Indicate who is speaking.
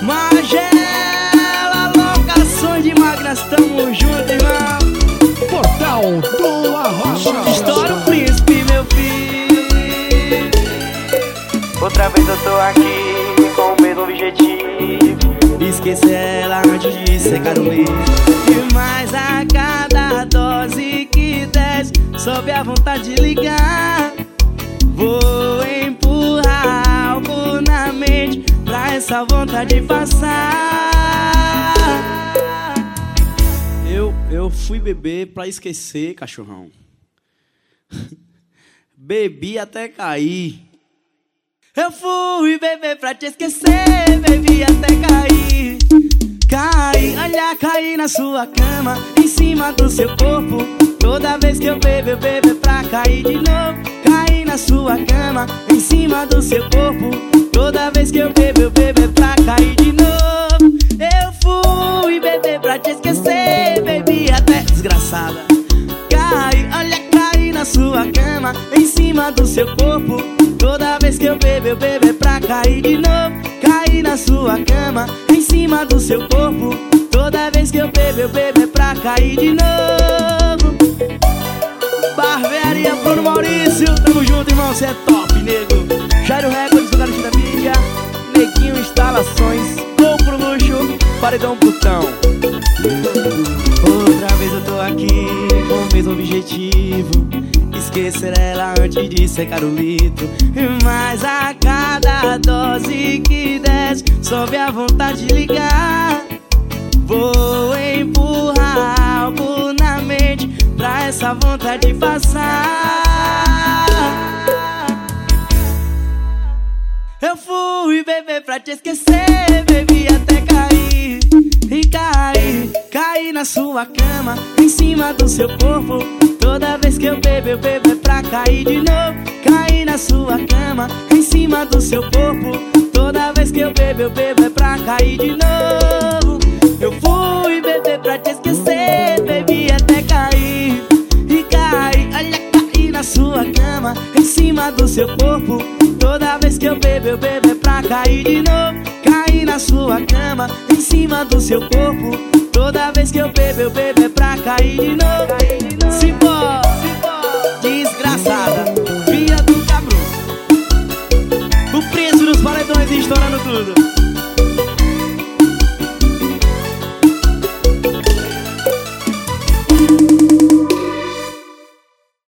Speaker 1: Magela, locações de máquinas, tamo junto, irmão.
Speaker 2: Portal do Arrocha.
Speaker 1: Estoura o príncipe, meu filho.
Speaker 3: Outra vez eu tô aqui com o mesmo objetivo:
Speaker 1: esquecer ela antes de secar o livro. E mais a cada dose que desce, sobe a vontade de ligar. Vou empurrar algo na mente pra essa vontade passar. Eu fui beber pra esquecer, cachorrão. Bebi até cair. Eu fui beber pra te esquecer, bebi até cair. Caí, olha, caí na sua cama, em cima do seu corpo. Toda vez que eu bebo pra cair de novo. Caí na sua cama, em cima do seu corpo. Toda vez que eu bebo pra cair de novo. Eu fui beber pra te esquecer, bebi até desgraçada. Caí, olha, caí na sua cama, em cima do seu corpo. Toda vez que eu bebo pra cair de novo. Caí na sua cama, em cima do seu corpo. Toda vez que eu bebo pra cair de novo. Barbearia Bruno Maurício, tamo junto, irmão, cê é top, nego. Jairo Records, do Garantia da Mídia. Neguinho Instalações, Compro Luxo, Paredão Putão. Outra vez eu tô aqui com o mesmo objetivo: esquecer ela antes de secar o litro. Mas a cada dose que desce, sobe a vontade de ligar. Vou empurrar algo na mente pra essa vontade passar. Eu fui beber pra te esquecer, bebi até cair. E caí na sua cama, em cima do seu corpo. Toda vez que eu bebo pra cair de novo. Caí na sua cama, em cima do seu corpo. Toda vez que eu bebo pra cair de novo. Eu fui beber pra te esquecer, bebi até cair. E caí, olha, caí na sua cama, em cima do seu corpo. Toda vez que eu bebo pra cair de novo. Caí na sua cama, em cima do seu corpo. Toda vez que eu bebo pra cair de novo. Simbora, desgraça.